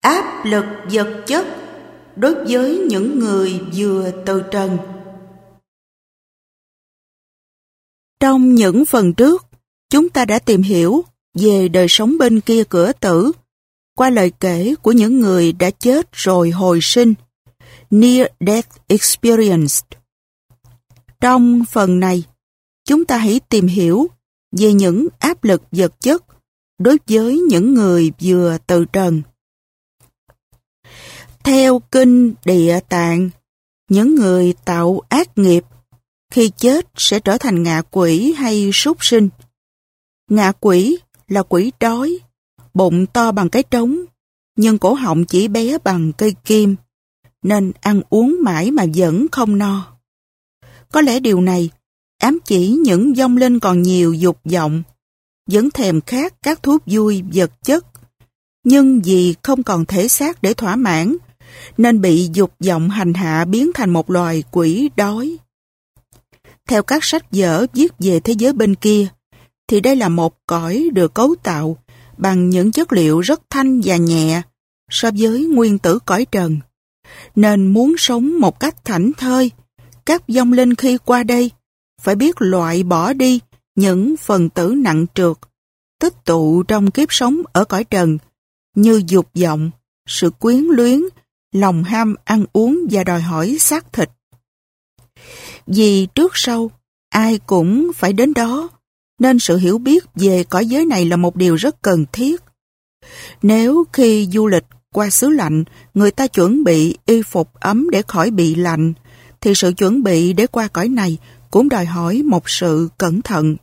áp lực vật chất đối với những người vừa từ trần. Trong những phần trước, chúng ta đã tìm hiểu về đời sống bên kia cửa tử qua lời kể của những người đã chết rồi hồi sinh, Near Death Experience. Trong phần này, chúng ta hãy tìm hiểu về những áp lực vật chất đối với những người vừa từ trần. Theo kinh Địa Tạng, những người tạo ác nghiệp khi chết sẽ trở thành ngạ quỷ hay súc sinh. Ngạ quỷ là quỷ đói, bụng to bằng cái trống, nhưng cổ họng chỉ bé bằng cây kim, nên ăn uống mãi mà vẫn không no. Có lẽ điều này ám chỉ những vong linh còn nhiều dục vọng, vẫn thèm khát các thú vui vật chất, nhưng vì không còn thể xác để thỏa mãn, nên bị dục vọng hành hạ biến thành một loài quỷ đói. Theo các sách vở viết về thế giới bên kia, thì đây là một cõi được cấu tạo bằng những chất liệu rất thanh và nhẹ so với nguyên tử cõi trần. Nên muốn sống một cách thảnh thơi, các vong linh khi qua đây phải biết loại bỏ đi những phần tử nặng trược, tích tụ trong kiếp sống ở cõi trần, như dục vọng, sự quyến luyến, lòng ham ăn uống và đòi hỏi xác thịt. Vì trước sau, ai cũng phải đến đó, nên sự hiểu biết về cõi giới này là một điều rất cần thiết. Nếu khi du lịch qua xứ lạnh, người ta chuẩn bị y phục ấm để khỏi bị lạnh, thì sự chuẩn bị để qua cõi này cũng đòi hỏi một sự cẩn thận.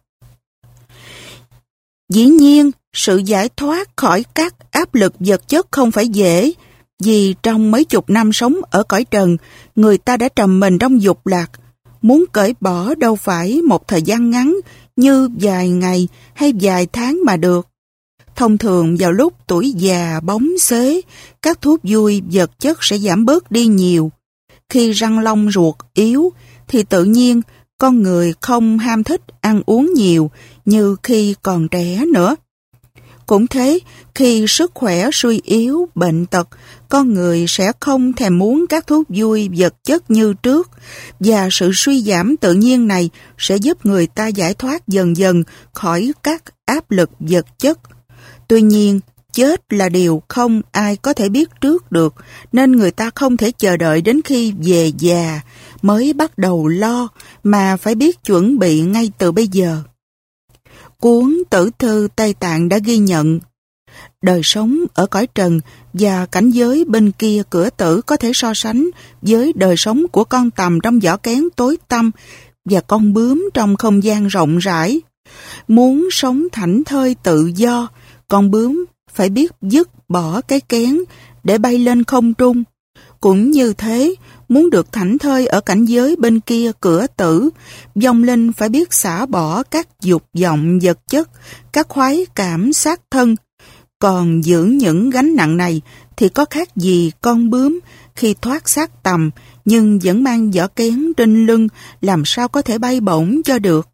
Dĩ nhiên, sự giải thoát khỏi các áp lực vật chất không phải dễ, vì trong mấy chục năm sống ở cõi trần, người ta đã trầm mình trong dục lạc. Muốn cởi bỏ đâu phải một thời gian ngắn như vài ngày hay vài tháng mà được. Thông thường vào lúc tuổi già bóng xế, các thú vui vật chất sẽ giảm bớt đi nhiều. Khi răng long ruột yếu, thì tự nhiên con người không ham thích ăn uống nhiều như khi còn trẻ nữa. Cũng thế, khi sức khỏe suy yếu, bệnh tật, con người sẽ không thèm muốn các thú vui vật chất như trước, và sự suy giảm tự nhiên này sẽ giúp người ta giải thoát dần dần khỏi các áp lực vật chất. Tuy nhiên, chết là điều không ai có thể biết trước được, nên người ta không thể chờ đợi đến khi về già mới bắt đầu lo, mà phải biết chuẩn bị ngay từ bây giờ. Cuốn Tử thư Tây Tạng đã ghi nhận, đời sống ở cõi trần và cảnh giới bên kia cửa tử có thể so sánh với đời sống của con tằm trong vỏ kén tối tăm và con bướm trong không gian rộng rãi. Muốn sống thảnh thơi tự do, con bướm phải biết dứt bỏ cái kén để bay lên không trung. Cũng như thế, muốn được thảnh thơi ở cảnh giới bên kia cửa tử, vong linh phải biết xả bỏ các dục vọng vật chất, các khoái cảm xác thân. Còn giữ những gánh nặng này thì có khác gì con bướm khi thoát xác tầm nhưng vẫn mang vỏ kén trên lưng, làm sao có thể bay bổng cho được.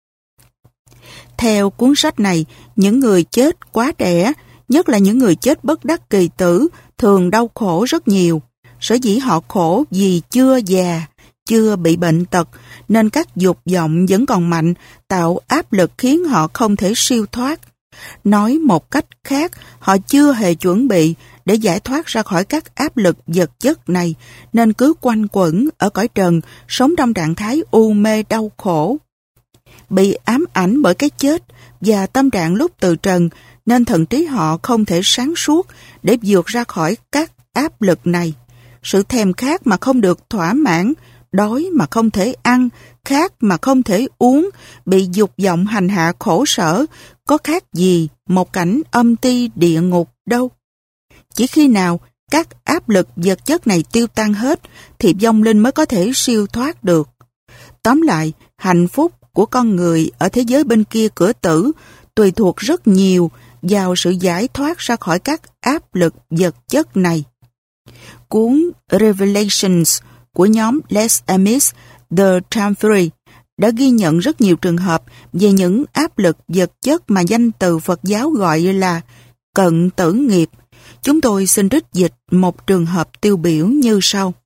Theo cuốn sách này, những người chết quá trẻ, nhất là những người chết bất đắc kỳ tử, thường đau khổ rất nhiều. Sở dĩ họ khổ vì chưa già, chưa bị bệnh tật, nên các dục vọng vẫn còn mạnh, tạo áp lực khiến họ không thể siêu thoát. Nói một cách khác, họ chưa hề chuẩn bị để giải thoát ra khỏi các áp lực vật chất này, nên cứ quanh quẩn ở cõi trần, sống trong trạng thái u mê đau khổ. Bị ám ảnh bởi cái chết và tâm trạng lúc từ trần, nên thần trí họ không thể sáng suốt để vượt ra khỏi các áp lực này. Sự thèm khát mà không được thỏa mãn, đói mà không thể ăn, khát mà không thể uống, bị dục vọng hành hạ khổ sở, có khác gì một cảnh âm ti địa ngục đâu. Chỉ khi nào các áp lực vật chất này tiêu tan hết, thì vong linh mới có thể siêu thoát được. Tóm lại, hạnh phúc của con người ở thế giới bên kia cửa tử tùy thuộc rất nhiều vào sự giải thoát ra khỏi các áp lực vật chất này. Cuốn Revelations của nhóm Les Amis The Tamfuri đã ghi nhận rất nhiều trường hợp về những áp lực vật chất mà danh từ Phật giáo gọi là cận tử nghiệp, Chúng tôi xin trích dịch một trường hợp tiêu biểu như sau.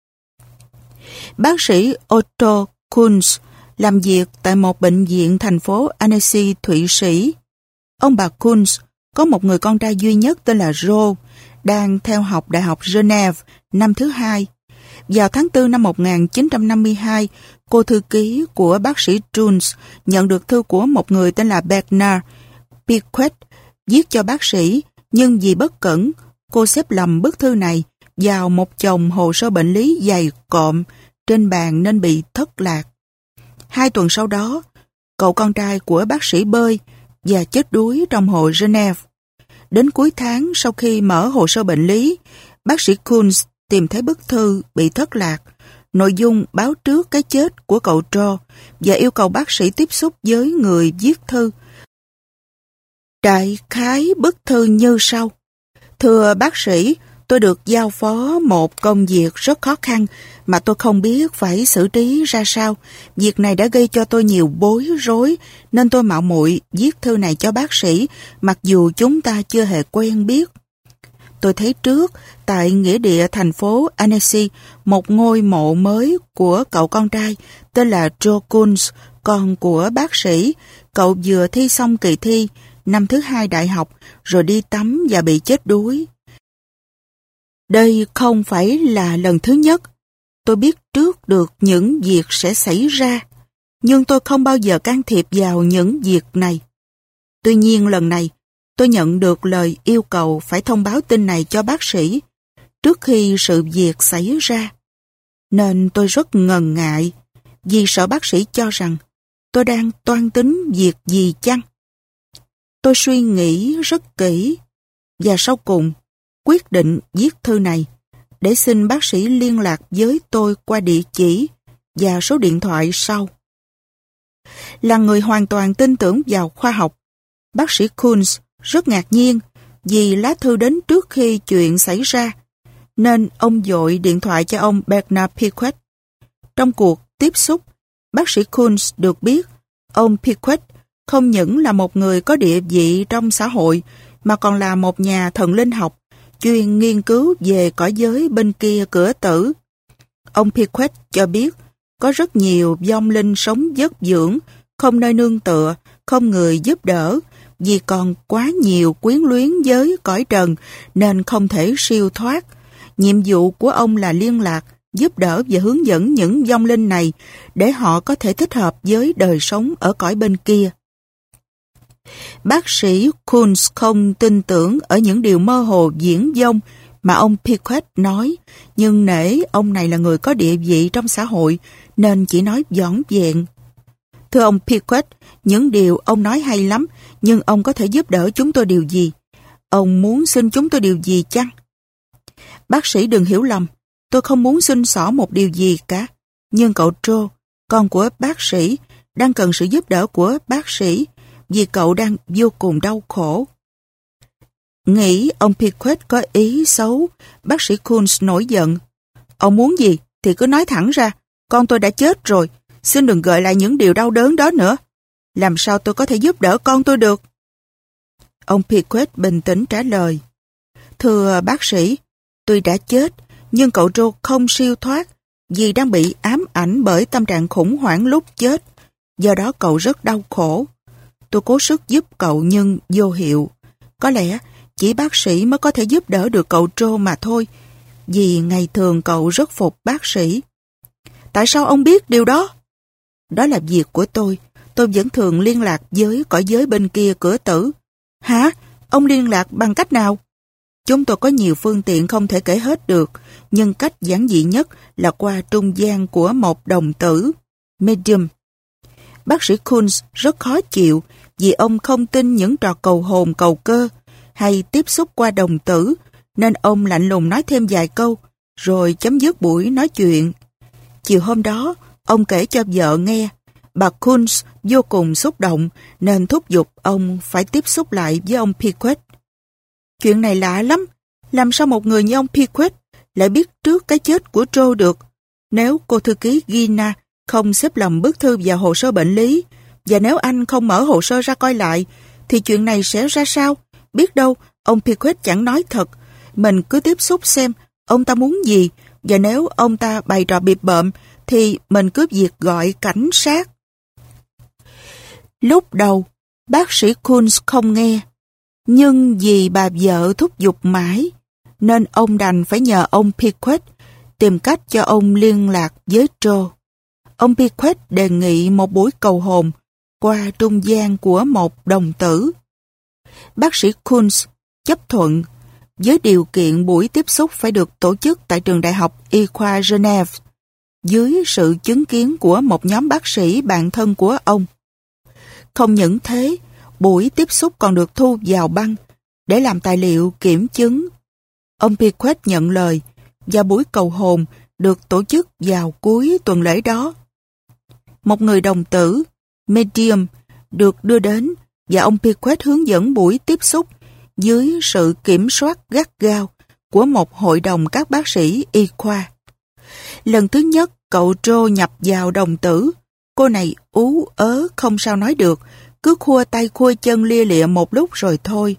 Bác sĩ Otto Kunz làm việc tại một bệnh viện thành phố Annecy, Thụy Sĩ. Ông bà Kunz có một người con trai duy nhất tên là Joe, đang theo học Đại học Geneva năm thứ hai. Vào tháng 4 năm 1952, cô thư ký của bác sĩ Jones nhận được thư của một người tên là Bernard Piquet viết cho bác sĩ, nhưng vì bất cẩn, cô xếp lầm bức thư này vào một chồng hồ sơ bệnh lý dày cộm trên bàn nên bị thất lạc. 2 tuần sau đó, cậu con trai của bác sĩ bơi và chết đuối trong hồ Geneva. Đến cuối tháng, sau khi mở hồ sơ bệnh lý, bác sĩ Kunz tìm thấy bức thư bị thất lạc. Nội dung báo trước cái chết của cậu Joe và yêu cầu bác sĩ tiếp xúc với người viết thư. Đại khái bức thư như sau. Thưa bác sĩ, tôi được giao phó một công việc rất khó khăn mà tôi không biết phải xử trí ra sao. Việc này đã gây cho tôi nhiều bối rối nên tôi mạo muội viết thư này cho bác sĩ mặc dù chúng ta chưa hề quen biết. Tôi thấy trước tại nghĩa địa thành phố Annecy một ngôi mộ mới của cậu con trai tên là Joe Kunz, con của bác sĩ. Cậu vừa thi xong kỳ thi năm thứ 2 đại học rồi đi tắm và bị chết đuối. Đây không phải là lần thứ nhất. Tôi biết trước được những việc sẽ xảy ra, nhưng tôi không bao giờ can thiệp vào những việc này. Tuy nhiên lần này, tôi nhận được lời yêu cầu phải thông báo tin này cho bác sĩ trước khi sự việc xảy ra. Nên tôi rất ngần ngại vì sợ bác sĩ cho rằng tôi đang toan tính việc gì chăng. Tôi suy nghĩ rất kỹ và sau cùng quyết định viết thư này để xin bác sĩ liên lạc với tôi qua địa chỉ và số điện thoại sau. Là người hoàn toàn tin tưởng vào khoa học, bác sĩ Kunz rất ngạc nhiên vì lá thư đến trước khi chuyện xảy ra, nên ông vội điện thoại cho ông Bernard Piquet. Trong cuộc tiếp xúc, bác sĩ Kunz được biết ông Piquet không những là một người có địa vị trong xã hội mà còn là một nhà thần linh học chuyên nghiên cứu về cõi giới bên kia cửa tử. Ông Piquet cho biết có rất nhiều vong linh sống vất vưởng, không nơi nương tựa, không người giúp đỡ, vì còn quá nhiều quyến luyến với cõi trần nên không thể siêu thoát. Nhiệm vụ của ông là liên lạc, giúp đỡ và hướng dẫn những vong linh này để họ có thể thích hợp với đời sống ở cõi bên kia. Bác sĩ Kunz không tin tưởng ở những điều mơ hồ viển vông mà ông Piquet nói, nhưng nể ông này là người có địa vị trong xã hội nên chỉ nói vỏn vẹn. Thưa ông Piquet, những điều ông nói hay lắm, nhưng ông có thể giúp đỡ chúng tôi điều gì? Ông muốn xin chúng tôi điều gì chăng? Bác sĩ đừng hiểu lầm, tôi không muốn xin xỏ một điều gì cả. Nhưng cậu Joe, con của bác sĩ, đang cần sự giúp đỡ của bác sĩ vì cậu đang vô cùng đau khổ. Nghĩ ông Piquet có ý xấu, bác sĩ Kunz nổi giận. Ông muốn gì thì cứ nói thẳng ra, con tôi đã chết rồi, xin đừng gợi lại những điều đau đớn đó nữa. Làm sao tôi có thể giúp đỡ con tôi được? Ông Piquet bình tĩnh trả lời. Thưa bác sĩ, tuy đã chết, nhưng cậu Joe không siêu thoát vì đang bị ám ảnh bởi tâm trạng khủng hoảng lúc chết. Do đó cậu rất đau khổ. Tôi cố sức giúp cậu nhưng vô hiệu. Có lẽ chỉ bác sĩ mới có thể giúp đỡ được cậu Joe mà thôi, vì ngày thường cậu rất phục bác sĩ. Tại sao ông biết điều đó? Đó là việc của tôi vẫn thường liên lạc với cõi giới bên kia cửa tử. Hả? Ông liên lạc bằng cách nào? Chúng tôi có nhiều phương tiện không thể kể hết được, nhưng cách giản dị nhất là qua trung gian của một đồng tử, medium. Bác sĩ Kunz rất khó chịu vì ông không tin những trò cầu hồn cầu cơ hay tiếp xúc qua đồng tử, nên ông lạnh lùng nói thêm vài câu, rồi chấm dứt buổi nói chuyện. Chiều hôm đó, ông kể cho vợ nghe. Bà Kunz vô cùng xúc động nên thúc giục ông phải tiếp xúc lại với ông Piquet. Chuyện này lạ lắm, làm sao một người như ông Piquet lại biết trước cái chết của Joe được? Nếu cô thư ký Gina không xếp lầm bức thư vào hồ sơ bệnh lý, và nếu anh không mở hồ sơ ra coi lại, thì chuyện này sẽ ra sao? Biết đâu, ông Piquet chẳng nói thật. Mình cứ tiếp xúc xem ông ta muốn gì, và nếu ông ta bày trò bịp bợm thì mình cứ việc gọi cảnh sát. Lúc đầu, bác sĩ Kunz không nghe, nhưng vì bà vợ thúc giục mãi, nên ông đành phải nhờ ông Piquet tìm cách cho ông liên lạc với Joe. Ông Piquet đề nghị một buổi cầu hồn qua trung gian của một đồng tử. Bác sĩ Kunz chấp thuận với điều kiện buổi tiếp xúc phải được tổ chức tại trường đại học Y khoa Geneva dưới sự chứng kiến của một nhóm bác sĩ bạn thân của ông. Không những thế, buổi tiếp xúc còn được thu vào băng để làm tài liệu kiểm chứng. Ông Piquet nhận lời và buổi cầu hồn được tổ chức vào cuối tuần lễ đó. Một người đồng tử, medium, được đưa đến và ông Piquet hướng dẫn buổi tiếp xúc dưới sự kiểm soát gắt gao của một hội đồng các bác sĩ y khoa. Lần thứ nhất, cậu Joe nhập vào đồng tử. Cô này ú ớ không sao nói được, cứ khua tay khua chân lia lịa một lúc rồi thôi.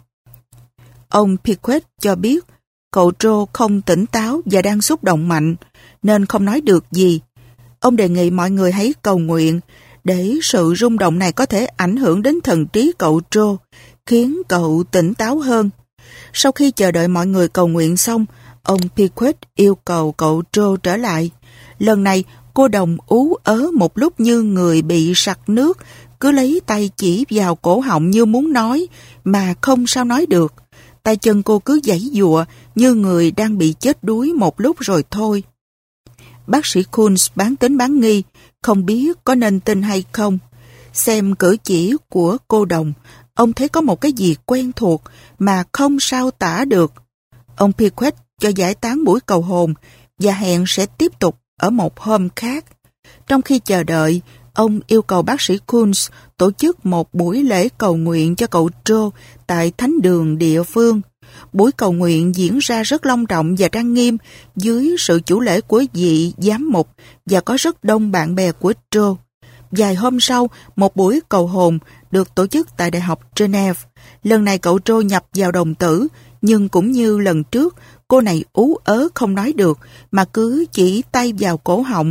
Ông Piquet cho biết cậu Joe không tỉnh táo và đang xúc động mạnh, nên không nói được gì. Ông đề nghị mọi người hãy cầu nguyện để sự rung động này có thể ảnh hưởng đến thần trí cậu Joe, khiến cậu tỉnh táo hơn. Sau khi chờ đợi mọi người cầu nguyện xong, ông Piquet yêu cầu cậu Joe trở lại. Lần này, cô đồng ú ớ một lúc như người bị sặc nước, cứ lấy tay chỉ vào cổ họng như muốn nói, mà không sao nói được. Tay chân cô cứ giãy giụa như người đang bị chết đuối một lúc rồi thôi. Bác sĩ Kunz bán tín bán nghi, không biết có nên tin hay không. Xem cử chỉ của cô đồng, ông thấy có một cái gì quen thuộc mà không sao tả được. Ông Piquet cho giải tán buổi cầu hồn và hẹn sẽ tiếp tục ở một hôm khác. Trong khi chờ đợi, ông yêu cầu bác sĩ Kunz tổ chức một buổi lễ cầu nguyện cho cậu Joe tại thánh đường địa phương. Buổi cầu nguyện diễn ra rất long trọng và trang nghiêm dưới sự chủ lễ của vị giám mục và có rất đông bạn bè của Joe. Vài hôm sau, một buổi cầu hồn được tổ chức tại Đại học Geneva. Lần này cậu Joe nhập vào đồng tử, nhưng cũng như lần trước, cô này ú ớ không nói được mà cứ chỉ tay vào cổ họng.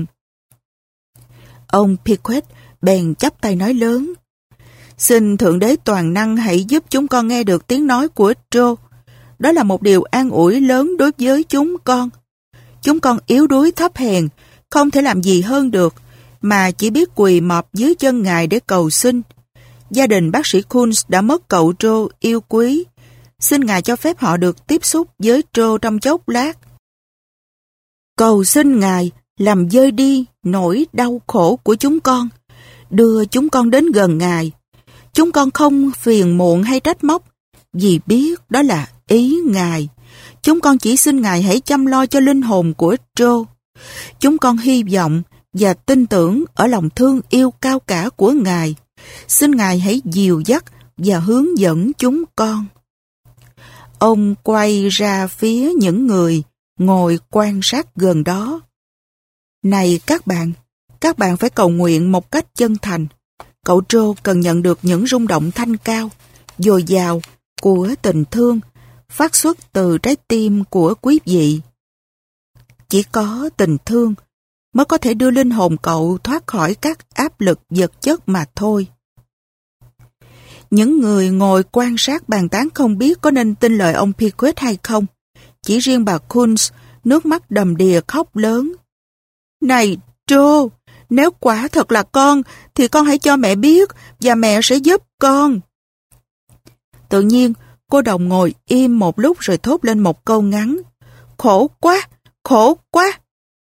Ông Piquet bèn chắp tay nói lớn: "Xin Thượng Đế toàn năng hãy giúp chúng con nghe được tiếng nói của Joe. Đó là một điều an ủi lớn đối với chúng con. Chúng con yếu đuối thấp hèn, không thể làm gì hơn được, mà chỉ biết quỳ mọp dưới chân Ngài để cầu xin. Gia đình bác sĩ Kunz đã mất cậu Joe yêu quý. Xin Ngài cho phép họ được tiếp xúc với Joe trong chốc lát. Cầu xin Ngài làm vơi đi nỗi đau khổ của chúng con, đưa chúng con đến gần Ngài. Chúng con không phiền muộn hay trách móc, vì biết đó là ý Ngài. Chúng con chỉ xin Ngài hãy chăm lo cho linh hồn của Joe. Chúng con hy vọng và tin tưởng ở lòng thương yêu cao cả của Ngài. Xin Ngài hãy dìu dắt và hướng dẫn chúng con." Ông quay ra phía những người ngồi quan sát gần đó. "Này các bạn phải cầu nguyện một cách chân thành. Cậu Joe cần nhận được những rung động thanh cao, dồi dào của tình thương, phát xuất từ trái tim của quý vị. Chỉ có tình thương mới có thể đưa linh hồn cậu thoát khỏi các áp lực vật chất mà thôi." Những người ngồi quan sát bàn tán không biết có nên tin lời ông Piquet hay không. Chỉ riêng bà Kunz, nước mắt đầm đìa khóc lớn. "Này Joe, nếu quả thật là con, thì con hãy cho mẹ biết, và mẹ sẽ giúp con." Tự nhiên, cô đồng ngồi im một lúc rồi thốt lên một câu ngắn: "Khổ quá, khổ quá."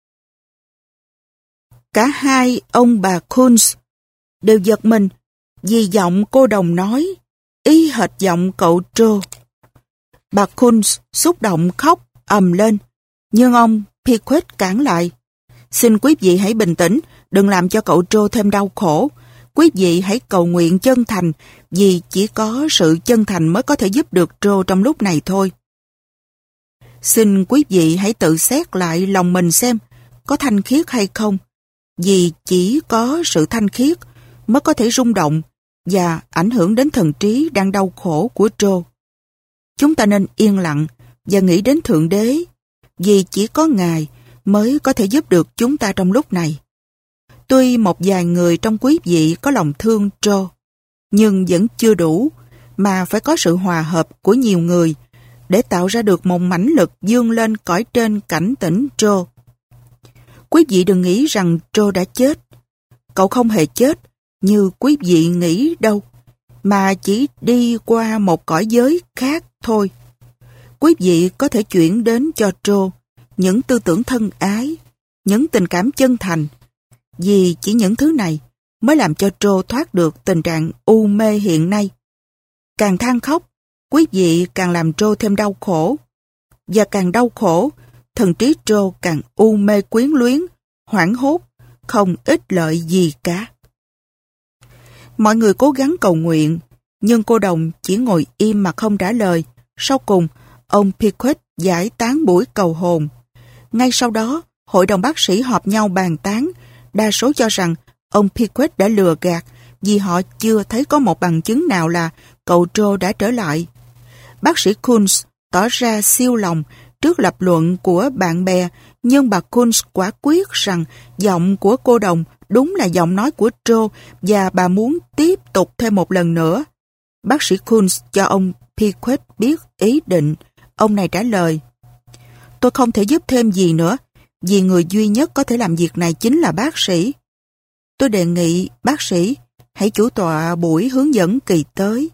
Cả hai ông bà Kunz đều giật mình vì giọng cô đồng nói y hệt giọng cậu Joe. Bà Kunz xúc động khóc ầm lên, nhưng ông Piquet cản lại. "Xin quý vị hãy bình tĩnh, đừng làm cho cậu Joe thêm đau khổ. Quý vị hãy cầu nguyện chân thành, vì chỉ có sự chân thành mới có thể giúp được Joe trong lúc này thôi. Xin quý vị hãy tự xét lại lòng mình xem có thanh khiết hay không, vì chỉ có sự thanh khiết mới có thể rung động và ảnh hưởng đến thần trí đang đau khổ của Joe. Chúng ta nên yên lặng và nghĩ đến Thượng Đế, vì chỉ có Ngài mới có thể giúp được chúng ta trong lúc này. Tuy một vài người trong quý vị có lòng thương Joe, nhưng vẫn chưa đủ, mà phải có sự hòa hợp của nhiều người để tạo ra được một mãnh lực vươn lên cõi trên cảnh tỉnh Joe. Quý vị đừng nghĩ rằng Joe đã chết. Cậu không hề chết như quý vị nghĩ đâu, mà chỉ đi qua một cõi giới khác thôi. Quý vị có thể chuyển đến cho Joe những tư tưởng thân ái, những tình cảm chân thành, vì chỉ những thứ này mới làm cho Joe thoát được tình trạng u mê hiện nay. Càng than khóc, quý vị càng làm Joe thêm đau khổ, và càng đau khổ, thần trí Joe càng u mê quyến luyến, hoảng hốt, không ích lợi gì cả. Mọi người cố gắng cầu nguyện, nhưng cô đồng chỉ ngồi im mà không trả lời. Sau cùng, ông Piquet giải tán buổi cầu hồn. Ngay sau đó, hội đồng bác sĩ họp nhau bàn tán. Đa số cho rằng ông Piquet đã lừa gạt vì họ chưa thấy có một bằng chứng nào là cậu Joe đã trở lại. Bác sĩ Kunz tỏ ra siêu lòng trước lập luận của bạn bè, nhưng bà Kunz quả quyết rằng giọng của cô đồng đúng là giọng nói của Joe và bà muốn tiếp tục thêm một lần nữa. Bác sĩ Kunz cho ông Piquet biết ý định. Ông này trả lời: "Tôi không thể giúp thêm gì nữa, vì người duy nhất có thể làm việc này chính là bác sĩ. Tôi đề nghị bác sĩ hãy chủ tọa buổi hướng dẫn kỳ tới."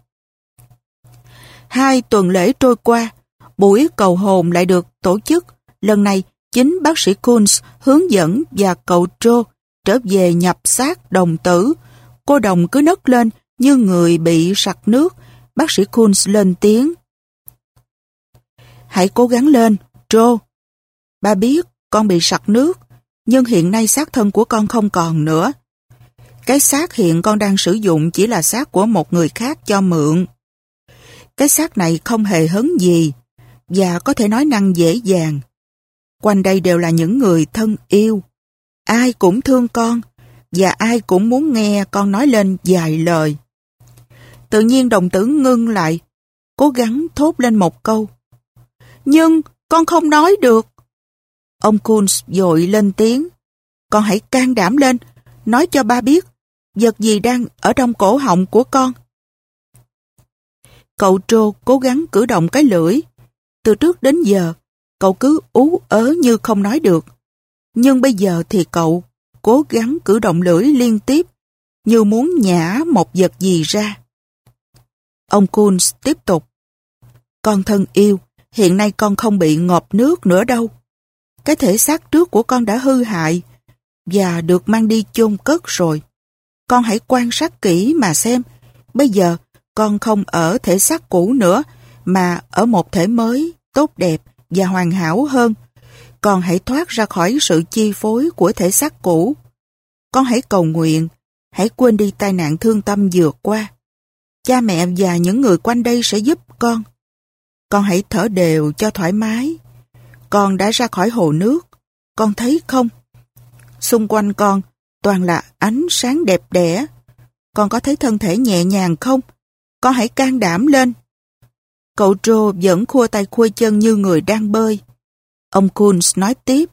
2 tuần lễ trôi qua, buổi cầu hồn lại được tổ chức. Lần này, chính bác sĩ Kunz hướng dẫn và cậu Joe trở về nhập xác đồng tử. Cô đồng cứ nấc lên như người bị sặc nước. Bác sĩ Kunz lên tiếng: "Hãy cố gắng lên, Joe. Ba biết con bị sặc nước, nhưng hiện nay xác thân của con không còn nữa. Cái xác hiện con đang sử dụng chỉ là xác của một người khác cho mượn. Cái xác này không hề hấn gì và có thể nói năng dễ dàng. Quanh đây đều là những người thân yêu. Ai cũng thương con và ai cũng muốn nghe con nói lên vài lời." Tự nhiên đồng tử ngưng lại, cố gắng thốt lên một câu: "Nhưng con không nói được." Ông Kunz vội lên tiếng: "Con hãy can đảm lên, nói cho ba biết vật gì đang ở trong cổ họng của con." Cậu Joe cố gắng cử động cái lưỡi. Từ trước đến giờ, cậu cứ ú ớ như không nói được. Nhưng bây giờ thì cậu cố gắng cử động lưỡi liên tiếp, như muốn nhả một vật gì ra. Ông Kunz tiếp tục: "Con thân yêu, hiện nay con không bị ngộp nước nữa đâu. Cái thể xác trước của con đã hư hại và được mang đi chôn cất rồi. Con hãy quan sát kỹ mà xem. Bây giờ con không ở thể xác cũ nữa, mà ở một thể mới, tốt đẹp và hoàn hảo hơn. Con hãy thoát ra khỏi sự chi phối của thể xác cũ. Con hãy cầu nguyện, hãy quên đi tai nạn thương tâm vừa qua. Cha mẹ và những người quanh đây sẽ giúp con. Con hãy thở đều cho thoải mái. Con đã ra khỏi hồ nước, con thấy không? Xung quanh con toàn là ánh sáng đẹp đẽ. Con có thấy thân thể nhẹ nhàng không? Con hãy can đảm lên." Cậu Joe vẫn khua tay khua chân như người đang bơi. Ông Kunz nói tiếp: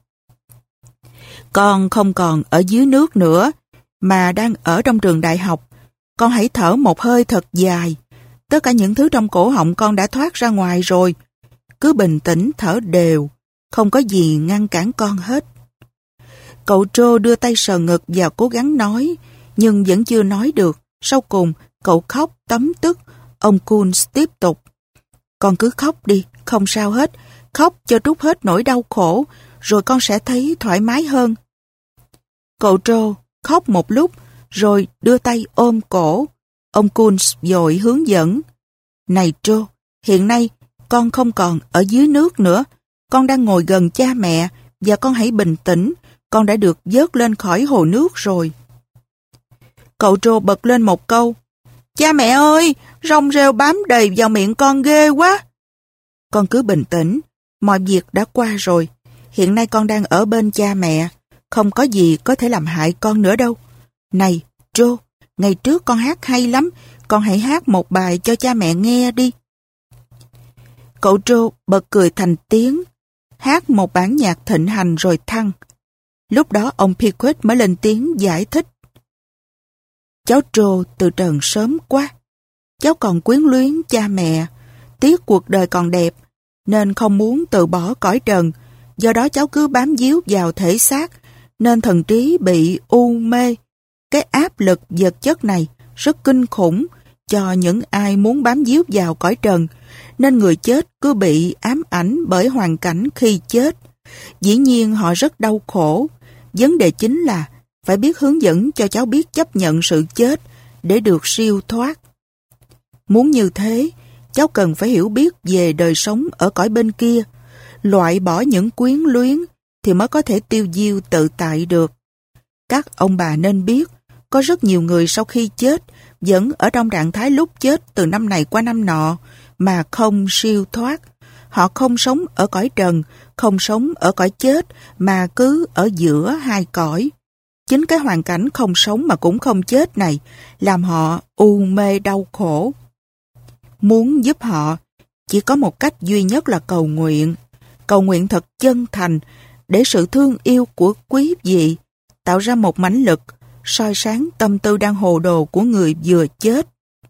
"Con không còn ở dưới nước nữa, mà đang ở trong trường đại học. Con hãy thở một hơi thật dài. Tất cả những thứ trong cổ họng con đã thoát ra ngoài rồi. Cứ bình tĩnh thở đều, không có gì ngăn cản con hết." Cậu Joe đưa tay sờ ngực và cố gắng nói, nhưng vẫn chưa nói được. Sau cùng, cậu khóc tấm tức. Ông Kunz tiếp tục: "Con cứ khóc đi, không sao hết. Khóc cho trút hết nỗi đau khổ, rồi con sẽ thấy thoải mái hơn." Cậu Joe khóc một lúc, rồi đưa tay ôm cổ. Ông Kunz vội hướng dẫn: "Này Joe, hiện nay con không còn ở dưới nước nữa. Con đang ngồi gần cha mẹ, và con hãy bình tĩnh. Con đã được vớt lên khỏi hồ nước rồi." Cậu Joe bật lên một câu: "Cha mẹ ơi, rong rêu bám đầy vào miệng con ghê quá." "Con cứ bình tĩnh, mọi việc đã qua rồi. Hiện nay con đang ở bên cha mẹ, không có gì có thể làm hại con nữa đâu. Này, Joe, ngày trước con hát hay lắm, con hãy hát một bài cho cha mẹ nghe đi." Cậu Trô bật cười thành tiếng, hát một bản nhạc thịnh hành rồi thăng. Lúc đó ông Piquet mới lên tiếng giải thích. Cháu Trô từ trần sớm quá. Cháu còn quyến luyến cha mẹ, tiếc cuộc đời còn đẹp, nên không muốn từ bỏ cõi trần. Do đó cháu cứ bám víu vào thể xác, nên thần trí bị u mê. Cái áp lực vật chất này rất kinh khủng cho những ai muốn bám víu vào cõi trần, nên người chết cứ bị ám ảnh bởi hoàn cảnh khi chết. Dĩ nhiên họ rất đau khổ. Vấn đề chính là phải biết hướng dẫn cho cháu biết chấp nhận sự chết để được siêu thoát. Muốn như thế, cháu cần phải hiểu biết về đời sống ở cõi bên kia, loại bỏ những quyến luyến thì mới có thể tiêu diêu tự tại được. Các ông bà nên biết, có rất nhiều người sau khi chết vẫn ở trong trạng thái lúc chết từ năm này qua năm nọ mà không siêu thoát. Họ không sống ở cõi trần, không sống ở cõi chết mà cứ ở giữa hai cõi. Chính cái hoàn cảnh không sống mà cũng không chết này làm họ u mê đau khổ. Muốn giúp họ, chỉ có một cách duy nhất là cầu nguyện. Cầu nguyện thật chân thành để sự thương yêu của quý vị tạo ra một mãnh lực soi sáng tâm tư đang hồ đồ của người vừa chết.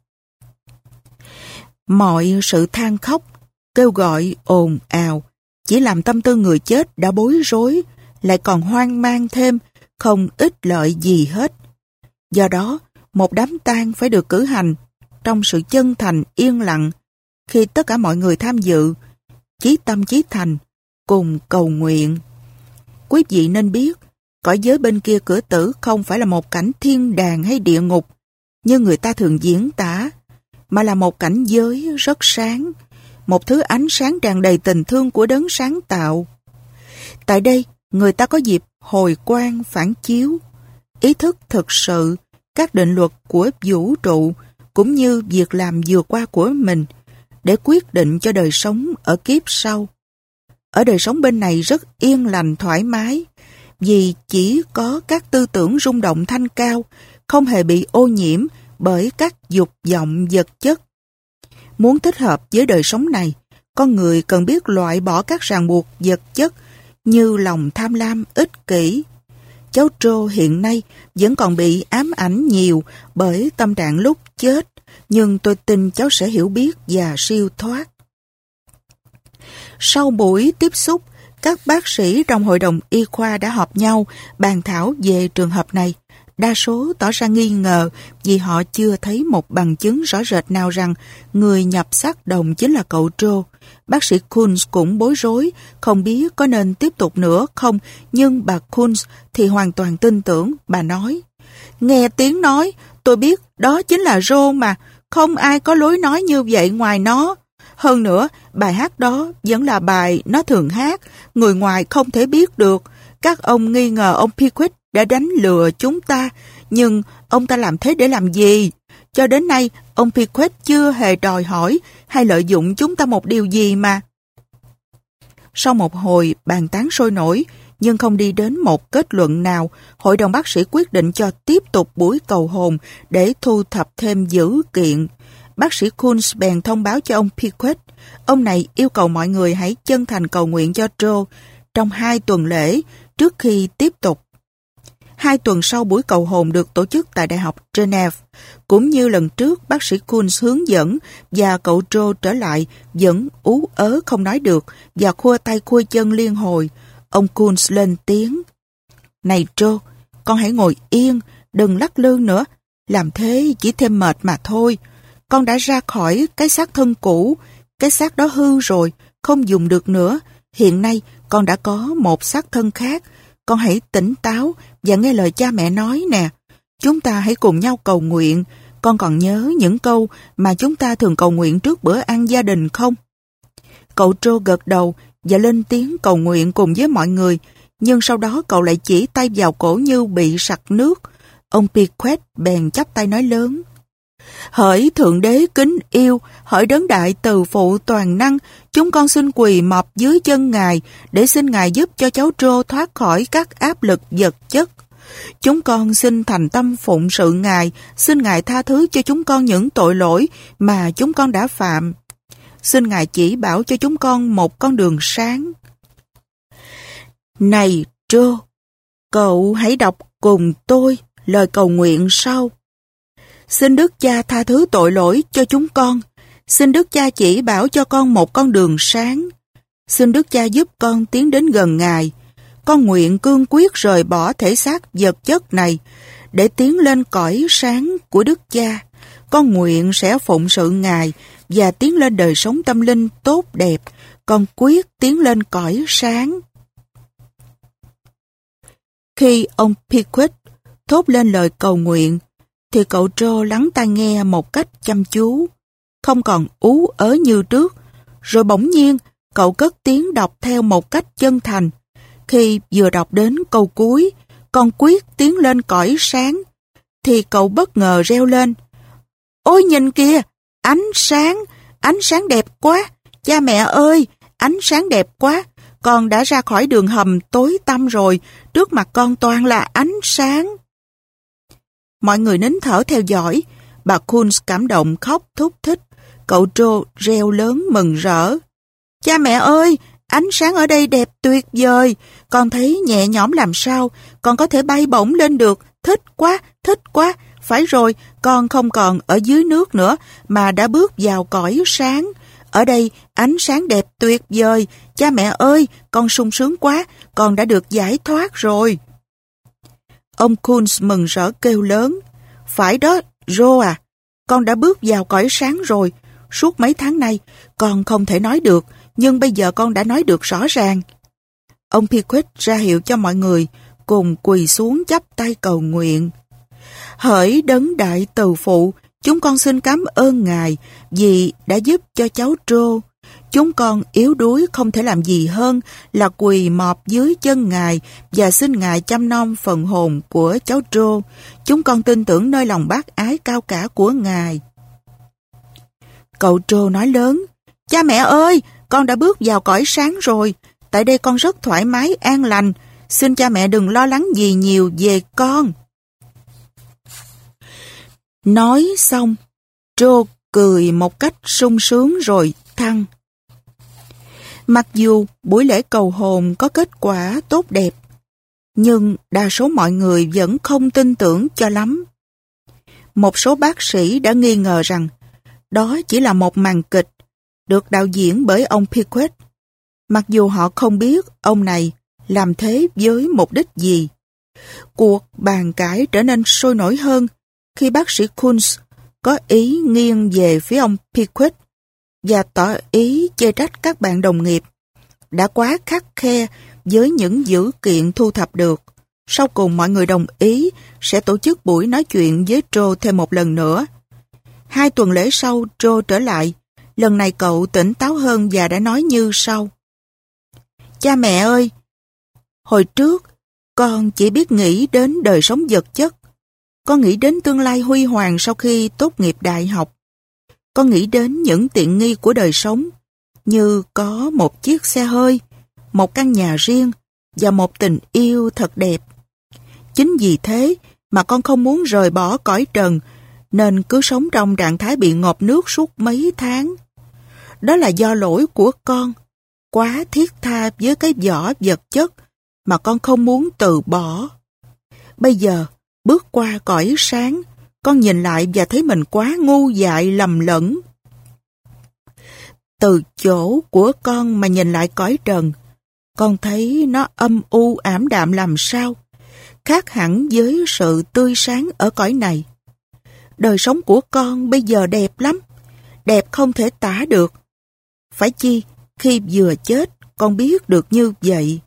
Mọi sự than khóc, kêu gọi ồn ào chỉ làm tâm tư người chết đã bối rối, lại còn hoang mang thêm, không ích lợi gì hết. Do đó, một đám tang phải được cử hành trong sự chân thành yên lặng, khi tất cả mọi người tham dự, chí tâm chí thành, cùng cầu nguyện. Quý vị nên biết, cõi giới bên kia cửa tử không phải là một cảnh thiên đàng hay địa ngục như người ta thường diễn tả, mà là một cảnh giới rất sáng, một thứ ánh sáng tràn đầy tình thương của đấng sáng tạo. Tại đây, người ta có dịp hồi quang phản chiếu, ý thức thực sự, các định luật của vũ trụ, cũng như việc làm vừa qua của mình, để quyết định cho đời sống ở kiếp sau. Ở đời sống bên này rất yên lành thoải mái, vì chỉ có các tư tưởng rung động thanh cao, không hề bị ô nhiễm bởi các dục vọng vật chất. Muốn thích hợp với đời sống này, con người cần biết loại bỏ các ràng buộc vật chất như lòng tham lam ích kỷ. Cháu Trô hiện nay vẫn còn bị ám ảnh nhiều bởi tâm trạng lúc chết, nhưng tôi tin cháu sẽ hiểu biết và siêu thoát. Sau buổi tiếp xúc, các bác sĩ trong hội đồng y khoa đã họp nhau bàn thảo về trường hợp này. Đa số tỏ ra nghi ngờ vì họ chưa thấy một bằng chứng rõ rệt nào rằng người nhập xác đồng chính là cậu Trô. Bác sĩ Kunz cũng bối rối, không biết có nên tiếp tục nữa không, nhưng bà Kunz thì hoàn toàn tin tưởng. Bà nói, nghe tiếng nói, tôi biết đó chính là Rô mà, không ai có lối nói như vậy ngoài nó. Hơn nữa, bài hát đó vẫn là bài nó thường hát, người ngoài không thể biết được. Các ông nghi ngờ ông Piquet đã đánh lừa chúng ta, nhưng ông ta làm thế để làm gì? Cho đến nay, ông Piquet chưa hề đòi hỏi hay lợi dụng chúng ta một điều gì mà. Sau một hồi bàn tán sôi nổi, nhưng không đi đến một kết luận nào, hội đồng bác sĩ quyết định cho tiếp tục buổi cầu hồn để thu thập thêm dữ kiện. Bác sĩ Kunz bèn thông báo cho ông Piquet. Ông này yêu cầu mọi người hãy chân thành cầu nguyện cho Trô trong 2 tuần lễ trước khi tiếp tục. 2 tuần sau buổi cầu hồn được tổ chức tại Đại học Geneva. Cũng như lần trước, bác sĩ Kunz hướng dẫn và cậu Trô trở lại vẫn ú ớ không nói được và khua tay khua chân liên hồi. Ông Kunz lên tiếng. Này Trô, con hãy ngồi yên, đừng lắc lư nữa. Làm thế chỉ thêm mệt mà thôi. Con đã ra khỏi cái xác thân cũ, cái xác đó hư rồi, không dùng được nữa. Hiện nay con đã có một xác thân khác. Con hãy tỉnh táo và nghe lời cha mẹ nói nè. Chúng ta hãy cùng nhau cầu nguyện. Con còn nhớ những câu mà chúng ta thường cầu nguyện trước bữa ăn gia đình không? Cậu Trô gật đầu và lên tiếng cầu nguyện cùng với mọi người, nhưng sau đó cậu lại chỉ tay vào cổ như bị sặc nước. Ông Piquet bèn chắp tay nói lớn. Hỡi Thượng Đế kính yêu, hỡi Đấng Đại Từ Phụ toàn năng, chúng con xin quỳ mọp dưới chân Ngài để xin Ngài giúp cho cháu Trô thoát khỏi các áp lực vật chất. Chúng con xin thành tâm phụng sự Ngài, xin Ngài tha thứ cho chúng con những tội lỗi mà chúng con đã phạm. xin Ngài chỉ bảo cho chúng con một con đường sáng. Này Joe, cậu hãy đọc cùng tôi lời cầu nguyện sau. Xin Đức Cha tha thứ tội lỗi cho chúng con. Xin Đức Cha chỉ bảo cho con một con đường sáng. Xin Đức Cha giúp con tiến đến gần Ngài. Con nguyện cương quyết rời bỏ thể xác vật chất này để tiến lên cõi sáng của Đức Cha. Con nguyện sẽ phụng sự Ngài và tiến lên đời sống tâm linh tốt đẹp. Con quyết tiến lên cõi sáng. Khi ông Pickwick thốt lên lời cầu nguyện, thì cậu Joe lắng tai nghe một cách chăm chú, không còn ú ớ như trước. Rồi bỗng nhiên, cậu cất tiếng đọc theo một cách chân thành. Khi vừa đọc đến câu cuối, con quyết tiến lên cõi sáng, thì cậu bất ngờ reo lên: Ôi nhìn kìa, ánh sáng đẹp quá, cha mẹ ơi, ánh sáng đẹp quá, con đã ra khỏi đường hầm tối tăm rồi, trước mặt con toàn là ánh sáng. Mọi người nín thở theo dõi, bà Kunz cảm động khóc thúc thích, cậu Joe reo lớn mừng rỡ: Cha mẹ ơi, ánh sáng ở đây đẹp tuyệt vời, con thấy nhẹ nhõm làm sao, con có thể bay bổng lên được, thích quá, phải rồi, con không còn ở dưới nước nữa mà đã bước vào cõi sáng. Ở đây ánh sáng đẹp tuyệt vời, cha mẹ ơi, con sung sướng quá, con đã được giải thoát rồi. Ông Kunz mừng rỡ kêu lớn: Phải đó, Joe à, con đã bước vào cõi sáng rồi. Suốt mấy tháng nay, con không thể nói được, nhưng bây giờ con đã nói được rõ ràng. Ông Pickwick ra hiệu cho mọi người cùng quỳ xuống chắp tay cầu nguyện. Hỡi Đấng Đại Từ Phụ, chúng con xin cảm ơn Ngài vì đã giúp cho cháu Joe. Chúng con yếu đuối không thể làm gì hơn là quỳ mọp dưới chân Ngài và xin Ngài chăm nom phần hồn của cháu Joe. Chúng con tin tưởng nơi lòng bác ái cao cả của Ngài. Cậu Joe nói lớn: Cha mẹ ơi, con đã bước vào cõi sáng rồi. Tại đây con rất thoải mái, an lành. Xin cha mẹ đừng lo lắng gì nhiều về con. Nói xong, Joe cười một cách sung sướng rồi thăng. Mặc dù buổi lễ cầu hồn có kết quả tốt đẹp, nhưng đa số mọi người vẫn không tin tưởng cho lắm. Một số bác sĩ đã nghi ngờ rằng đó chỉ là một màn kịch được đạo diễn bởi ông Pickwick, mặc dù họ không biết ông này làm thế với mục đích gì. Cuộc bàn cãi trở nên sôi nổi hơn khi bác sĩ Kunz có ý nghiêng về phía ông Pickwick và tỏ ý chê trách các bạn đồng nghiệp đã quá khắt khe với những dữ kiện thu thập được. Sau cùng mọi người đồng ý sẽ tổ chức buổi nói chuyện với Joe thêm một lần nữa. 2 tuần lễ sau, Joe trở lại. Lần này cậu tỉnh táo hơn và đã nói như sau: Cha mẹ ơi, hồi trước con chỉ biết nghĩ đến đời sống vật chất. Con nghĩ đến tương lai huy hoàng sau khi tốt nghiệp đại học. Con nghĩ đến những tiện nghi của đời sống, như có một chiếc xe hơi, một căn nhà riêng và một tình yêu thật đẹp. Chính vì thế mà con không muốn rời bỏ cõi trần, nên cứ sống trong trạng thái bị ngộp nước suốt mấy tháng. Đó là do lỗi của con, quá thiết tha với cái vỏ vật chất mà con không muốn từ bỏ. Bây giờ, bước qua cõi sáng, con nhìn lại và thấy mình quá ngu dại lầm lẫn. Từ chỗ của con mà nhìn lại cõi trần, con thấy nó âm u ảm đạm làm sao, khác hẳn với sự tươi sáng ở cõi này. Đời sống của con bây giờ đẹp lắm, đẹp không thể tả được. Phải chi, khi vừa chết, con biết được như vậy.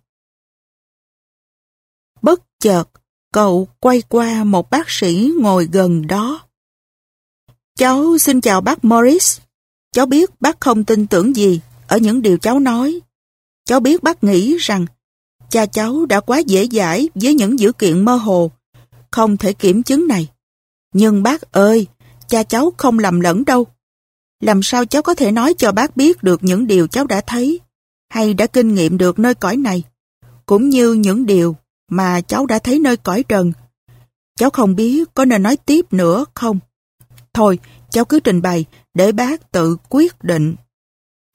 Bất chợt, cậu quay qua một bác sĩ ngồi gần đó. Cháu xin chào bác Morris. Cháu biết bác không tin tưởng gì ở những điều cháu nói. Cháu biết bác nghĩ rằng cha cháu đã quá dễ dãi với những dữ kiện mơ hồ, không thể kiểm chứng này. Nhưng bác ơi, cha cháu không lầm lẫn đâu. Làm sao cháu có thể nói cho bác biết được những điều cháu đã thấy hay đã kinh nghiệm được nơi cõi này, cũng như những điều mà cháu đã thấy nơi cõi trần? Cháu không biết có nên nói tiếp nữa không? Thôi, cháu cứ trình bày để bác tự quyết định.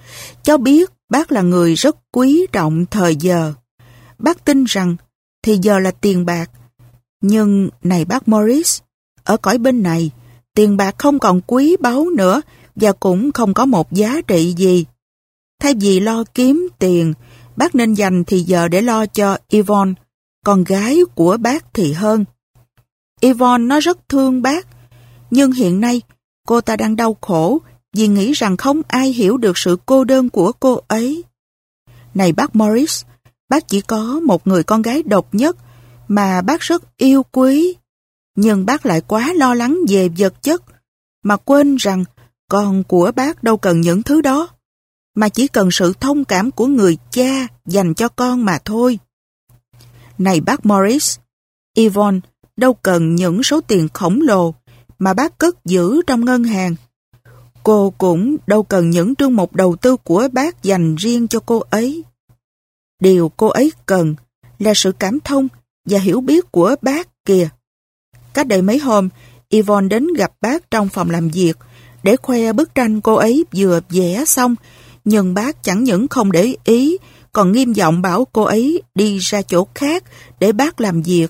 Cháu biết bác là người rất quý trọng thời giờ. Bác tin rằng thì giờ là tiền bạc. Nhưng này bác Morris, ở cõi bên này, tiền bạc không còn quý báu nữa và cũng không có một giá trị gì. Thay vì lo kiếm tiền, bác nên dành thì giờ để lo cho Yvonne, con gái của bác thì hơn. Yvonne nó rất thương bác, nhưng hiện nay cô ta đang đau khổ vì nghĩ rằng không ai hiểu được sự cô đơn của cô ấy. Này bác Morris, bác chỉ có một người con gái độc nhất mà bác rất yêu quý, nhưng bác lại quá lo lắng về vật chất, mà quên rằng con của bác đâu cần những thứ đó, mà chỉ cần sự thông cảm của người cha dành cho con mà thôi. Này bác Morris, Yvonne đâu cần những số tiền khổng lồ mà bác cất giữ trong ngân hàng. Cô cũng đâu cần những trương mục đầu tư của bác dành riêng cho cô ấy. Điều cô ấy cần là sự cảm thông và hiểu biết của bác kìa. Cách đây mấy hôm, Yvonne đến gặp bác trong phòng làm việc để khoe bức tranh cô ấy vừa vẽ xong, nhưng bác chẳng những không để ý, còn nghiêm giọng bảo cô ấy đi ra chỗ khác để bác làm việc.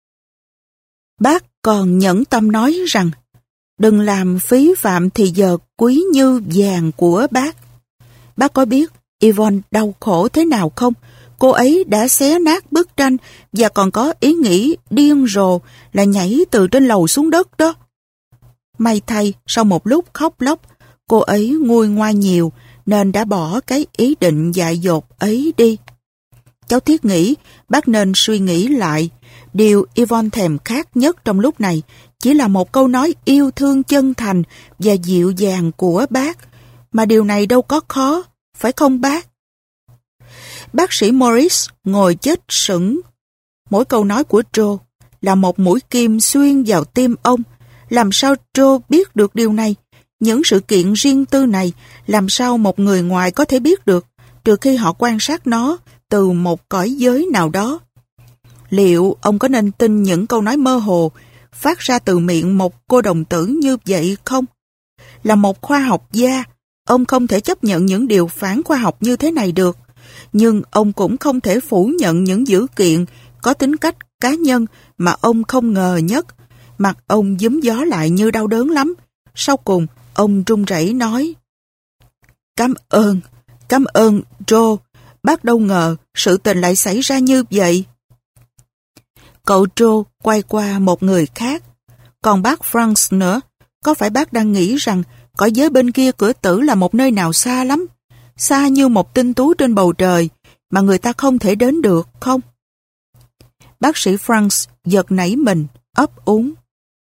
Bác còn nhẫn tâm nói rằng đừng làm phí phạm thì giờ quý như vàng của bác. Bác có biết Yvonne đau khổ thế nào không? Cô ấy đã xé nát bức tranh và còn có ý nghĩ điên rồ là nhảy từ trên lầu xuống đất đó. May thay, sau một lúc khóc lóc, cô ấy nguôi ngoai nhiều nên đã bỏ cái ý định dại dột ấy đi. Cháu thiết nghĩ bác nên suy nghĩ lại. Điều Yvonne thèm khát nhất trong lúc này chỉ là một câu nói yêu thương chân thành và dịu dàng của bác. Mà điều này đâu có khó, phải không bác? Bác sĩ Morris ngồi chết sững. Mỗi câu nói của Joe là một mũi kim xuyên vào tim ông. Làm sao Joe biết được điều này? Những sự kiện riêng tư này làm sao một người ngoài có thể biết được, trừ khi họ quan sát nó từ một cõi giới nào đó. Liệu ông có nên tin những câu nói mơ hồ phát ra từ miệng một cô đồng tử như vậy không? Là một khoa học gia, ông không thể chấp nhận những điều phản khoa học như thế này được. Nhưng ông cũng không thể phủ nhận những dữ kiện có tính cách cá nhân mà ông không ngờ nhất. Mặt ông giúm gió lại như đau đớn lắm. Sau cùng, ông run rẩy nói: Cảm ơn Joe. Bác đâu ngờ sự tình lại xảy ra như vậy. Cậu Joe quay qua một người khác. Còn bác Franz nữa, có phải bác đang nghĩ rằng cõi giới bên kia cửa tử là một nơi nào xa lắm, xa như một tinh tú trên bầu trời mà người ta không thể đến được không? Bác sĩ Franz giật nảy mình, ấp úng.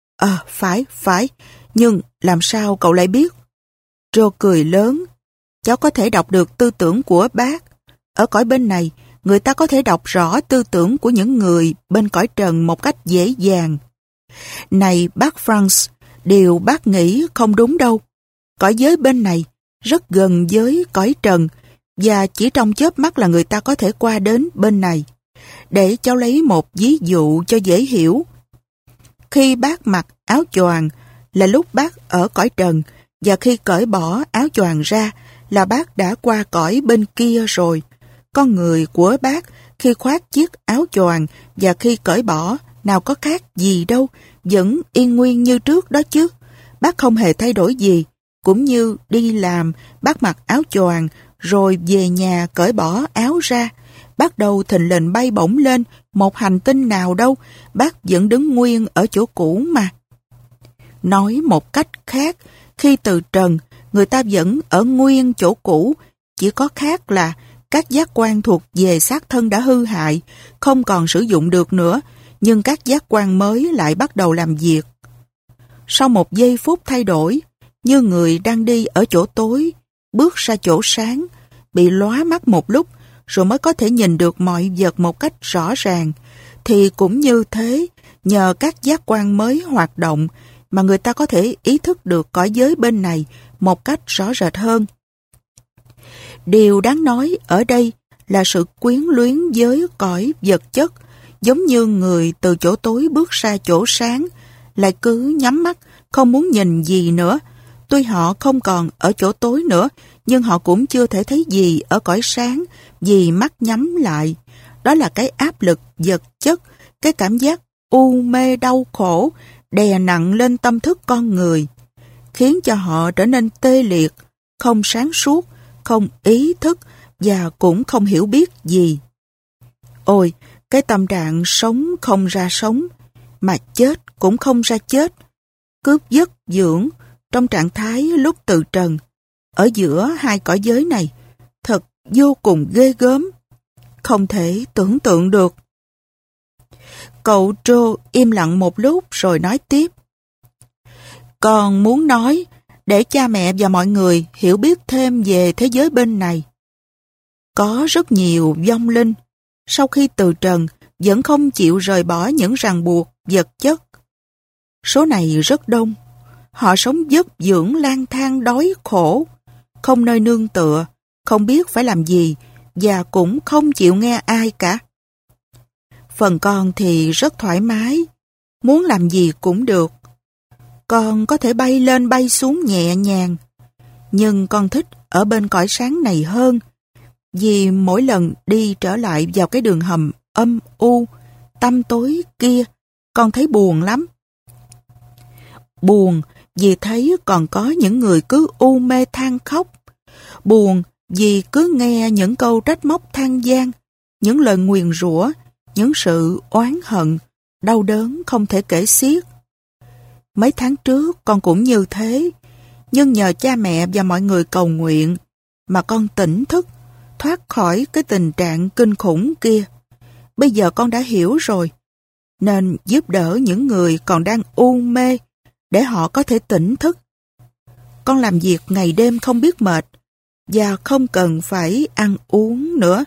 Phải, nhưng làm sao cậu lại biết? Joe cười lớn. Cháu có thể đọc được tư tưởng của bác. Ở cõi bên này, người ta có thể đọc rõ tư tưởng của những người bên cõi trần một cách dễ dàng. Này bác Franz, điều bác nghĩ không đúng đâu. Cõi giới bên này rất gần với cõi trần và chỉ trong chớp mắt là người ta có thể qua đến bên này. Để cháu lấy một ví dụ cho dễ hiểu. Khi bác mặc áo choàng là lúc bác ở cõi trần, và khi cởi bỏ áo choàng ra là bác đã qua cõi bên kia rồi. Con người của bác khi khoác chiếc áo choàng và khi cởi bỏ nào có khác gì đâu, vẫn yên nguyên như trước đó chứ. Bác không hề thay đổi gì. Cũng như đi làm, bác mặc áo choàng, rồi về nhà cởi bỏ áo ra. Bác đâu thình lình bay bổng lên một hành tinh nào đâu, bác vẫn đứng nguyên ở chỗ cũ mà. Nói một cách khác, khi từ trần, người ta vẫn ở nguyên chỗ cũ, chỉ có khác là các giác quan thuộc về xác thân đã hư hại, không còn sử dụng được nữa, nhưng các giác quan mới lại bắt đầu làm việc. Sau một giây phút thay đổi, như người đang đi ở chỗ tối, bước ra chỗ sáng, bị lóa mắt một lúc, rồi mới có thể nhìn được mọi vật một cách rõ ràng, thì cũng như thế, nhờ các giác quan mới hoạt động mà người ta có thể ý thức được cõi giới bên này một cách rõ rệt hơn. Điều đáng nói ở đây là sự quyến luyến với cõi vật chất, giống như người từ chỗ tối bước ra chỗ sáng, lại cứ nhắm mắt, không muốn nhìn gì nữa. Tuy họ không còn ở chỗ tối nữa, nhưng họ cũng chưa thể thấy gì ở cõi sáng vì mắt nhắm lại. Đó là cái áp lực vật chất, cái cảm giác u mê đau khổ đè nặng lên tâm thức con người, khiến cho họ trở nên tê liệt, không sáng suốt, không ý thức và cũng không hiểu biết gì. Ôi, cái tâm trạng sống không ra sống, mà chết cũng không ra chết, cướp giấc dưỡng trong trạng thái lúc từ trần, ở giữa hai cõi giới này, thật vô cùng ghê gớm, không thể tưởng tượng được. Cậu Joe im lặng một lúc rồi nói tiếp. Con muốn nói để cha mẹ và mọi người hiểu biết thêm về thế giới bên này. Có rất nhiều vong linh, sau khi từ trần, vẫn không chịu rời bỏ những ràng buộc vật chất. Số này rất đông. Họ sống vất vưởng lang thang đói khổ, không nơi nương tựa, không biết phải làm gì và cũng không chịu nghe ai cả. Phần con thì rất thoải mái, muốn làm gì cũng được. Con có thể bay lên bay xuống nhẹ nhàng, nhưng con thích ở bên cõi sáng này hơn, vì mỗi lần đi trở lại vào cái đường hầm âm u, tăm tối kia, con thấy buồn lắm. Buồn vì thấy còn có những người cứ u mê than khóc. Buồn vì cứ nghe những câu trách móc than van, những lời nguyền rủa, những sự oán hận, đau đớn không thể kể xiết. Mấy tháng trước con cũng như thế, nhưng nhờ cha mẹ và mọi người cầu nguyện mà con tỉnh thức, thoát khỏi cái tình trạng kinh khủng kia. Bây giờ con đã hiểu rồi, nên giúp đỡ những người còn đang u mê để họ có thể tỉnh thức. Con làm việc ngày đêm không biết mệt và không cần phải ăn uống nữa.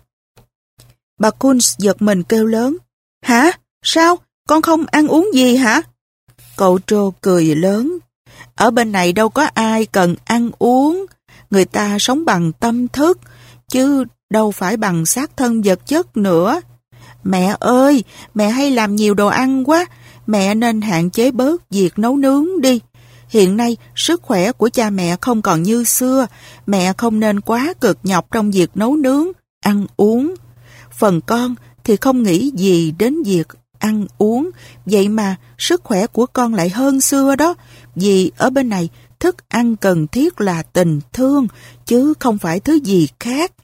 Bà Kunz giật mình kêu lớn. Hả? Sao? Con không ăn uống gì hả? Cậu Joe cười lớn. Ở bên này đâu có ai cần ăn uống. Người ta sống bằng tâm thức, chứ đâu phải bằng xác thân vật chất nữa. Mẹ ơi, mẹ hay làm nhiều đồ ăn quá. Mẹ nên hạn chế bớt việc nấu nướng đi. Hiện nay, sức khỏe của cha mẹ không còn như xưa. Mẹ không nên quá cực nhọc trong việc nấu nướng, ăn uống. Phần con thì không nghĩ gì đến việc ăn uống. Vậy mà sức khỏe của con lại hơn xưa đó. Vì ở bên này, thức ăn cần thiết là tình thương, chứ không phải thứ gì khác.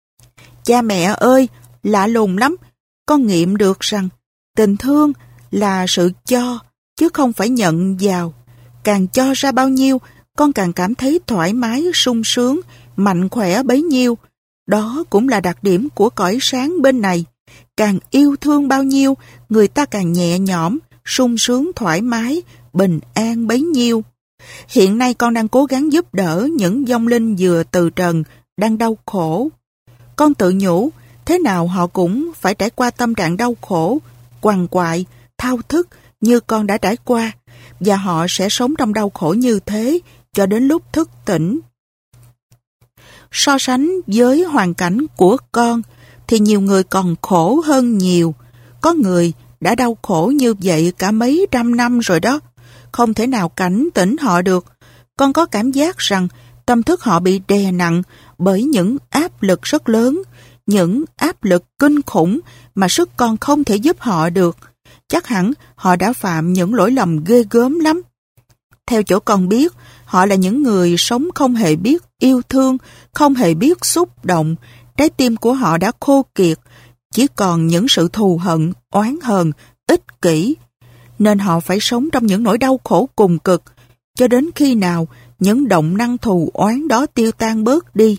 Cha mẹ ơi, lạ lùng lắm. Con nghiệm được rằng tình thương là sự cho, chứ không phải nhận vào. Càng cho ra bao nhiêu, con càng cảm thấy thoải mái, sung sướng, mạnh khỏe bấy nhiêu. Đó cũng là đặc điểm của cõi sáng bên này. Càng yêu thương bao nhiêu, người ta càng nhẹ nhõm, sung sướng, thoải mái, bình an bấy nhiêu. Hiện nay con đang cố gắng giúp đỡ những vong linh vừa từ trần, đang đau khổ. Con tự nhủ, thế nào họ cũng phải trải qua tâm trạng đau khổ, quằn quại, thao thức như con đã trải qua, và họ sẽ sống trong đau khổ như thế cho đến lúc thức tỉnh. So sánh với hoàn cảnh của con thì nhiều người còn khổ hơn nhiều. Có người đã đau khổ như vậy cả mấy trăm năm rồi đó, không thể nào cảnh tỉnh họ được. Con có cảm giác rằng tâm thức họ bị đè nặng bởi những áp lực rất lớn, những áp lực kinh khủng mà sức con không thể giúp họ được. Chắc hẳn họ đã phạm những lỗi lầm ghê gớm lắm. Theo chỗ con biết, họ là những người sống không hề biết yêu thương, không hề biết xúc động. Trái tim của họ đã khô kiệt, chỉ còn những sự thù hận, oán hờn, ích kỷ. Nên họ phải sống trong những nỗi đau khổ cùng cực, cho đến khi nào những động năng thù oán đó tiêu tan bớt đi.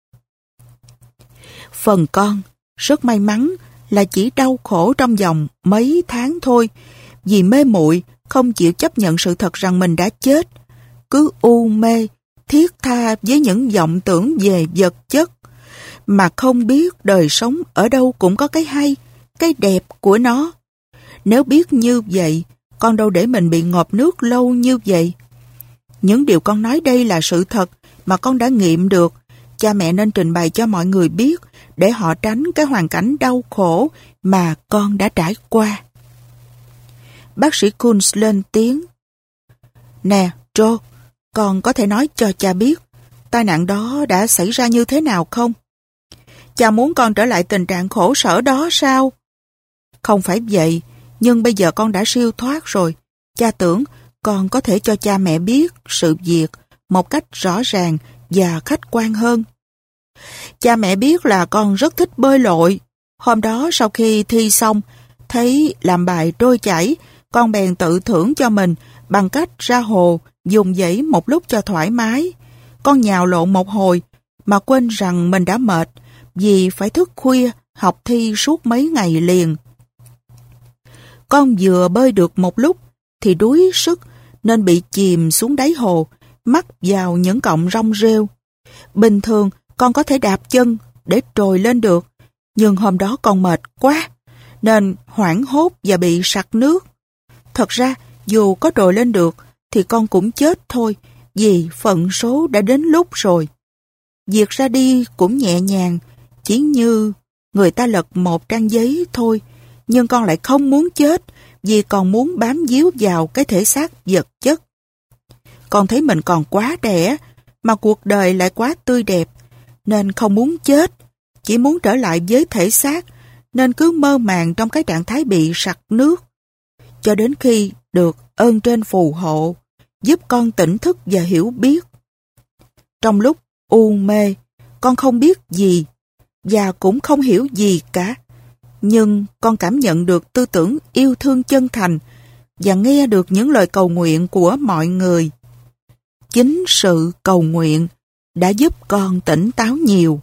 Phần con, rất may mắn là chỉ đau khổ trong vòng mấy tháng thôi, vì mê muội không chịu chấp nhận sự thật rằng mình đã chết, cứ u mê, thiết tha với những vọng tưởng về vật chất, mà không biết đời sống ở đâu cũng có cái hay, cái đẹp của nó. Nếu biết như vậy, con đâu để mình bị ngộp nước lâu như vậy. Những điều con nói đây là sự thật mà con đã nghiệm được. Cha mẹ nên trình bày cho mọi người biết để họ tránh cái hoàn cảnh đau khổ mà con đã trải qua. Bác sĩ Kunz lên tiếng. Nè, Joe, con có thể nói cho cha biết tai nạn đó đã xảy ra như thế nào không? Cha muốn con trở lại tình trạng khổ sở đó sao? Không phải vậy, nhưng bây giờ con đã siêu thoát rồi. Cha tưởng con có thể cho cha mẹ biết sự việc một cách rõ ràng và khách quan hơn. Cha mẹ biết là con rất thích bơi lội. Hôm đó sau khi thi xong, thấy làm bài trôi chảy, con bèn tự thưởng cho mình bằng cách ra hồ dùng dãy một lúc cho thoải mái. Con nhào lộn một hồi mà quên rằng mình đã mệt vì phải thức khuya học thi suốt mấy ngày liền. Con vừa bơi được một lúc thì đuối sức nên bị chìm xuống đáy hồ, mắc vào những cọng rong rêu. Bình thường con có thể đạp chân để trồi lên được, nhưng hôm đó con mệt quá nên hoảng hốt và bị sặc nước. Thật ra dù có trồi lên được thì con cũng chết thôi, vì phận số đã đến lúc rồi. Việc ra đi cũng nhẹ nhàng, chỉ như người ta lật một trang giấy thôi, nhưng con lại không muốn chết vì còn muốn bám víu vào cái thể xác vật chất. Con thấy mình còn quá trẻ, mà cuộc đời lại quá tươi đẹp, nên không muốn chết, chỉ muốn trở lại với thể xác, nên cứ mơ màng trong cái trạng thái bị sặc nước, cho đến khi được ơn trên phù hộ, giúp con tỉnh thức và hiểu biết. Trong lúc u mê, con không biết gì, và cũng không hiểu gì cả, nhưng con cảm nhận được tư tưởng yêu thương chân thành và nghe được những lời cầu nguyện của mọi người. Chính sự cầu nguyện đã giúp con tỉnh táo nhiều.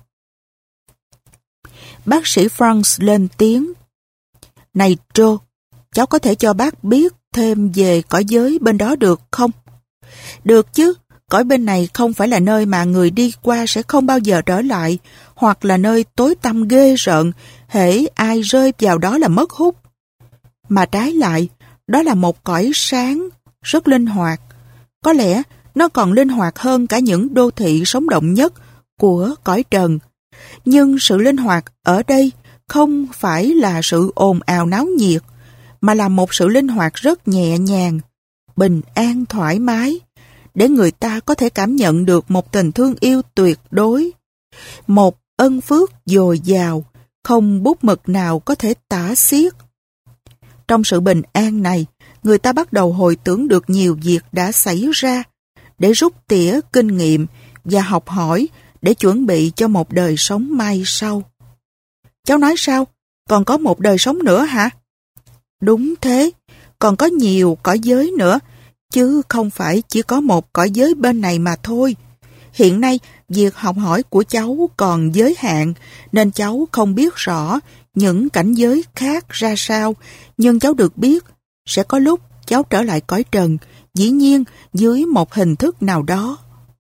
Bác sĩ Franz lên tiếng. Này Joe, cháu có thể cho bác biết thêm về cõi giới bên đó được không? Được chứ, cõi bên này không phải là nơi mà người đi qua sẽ không bao giờ trở lại, hoặc là nơi tối tăm ghê rợn, hễ ai rơi vào đó là mất hút. Mà trái lại, đó là một cõi sáng, rất linh hoạt. Có lẽ nó còn linh hoạt hơn cả những đô thị sống động nhất của cõi trần. Nhưng sự linh hoạt ở đây không phải là sự ồn ào náo nhiệt, mà là một sự linh hoạt rất nhẹ nhàng, bình an thoải mái, để người ta có thể cảm nhận được một tình thương yêu tuyệt đối, một ân phước dồi dào, không bút mực nào có thể tả xiết. Trong sự bình an này, người ta bắt đầu hồi tưởng được nhiều việc đã xảy ra, để rút tỉa kinh nghiệm và học hỏi để chuẩn bị cho một đời sống mai sau. Cháu nói sao? Còn có một đời sống nữa hả? Đúng thế, còn có nhiều cõi giới nữa, chứ không phải chỉ có một cõi giới bên này mà thôi. Hiện nay, việc học hỏi của cháu còn giới hạn, nên cháu không biết rõ những cảnh giới khác ra sao, nhưng cháu được biết sẽ có lúc cháu trở lại cõi trần, dĩ nhiên dưới một hình thức nào đó.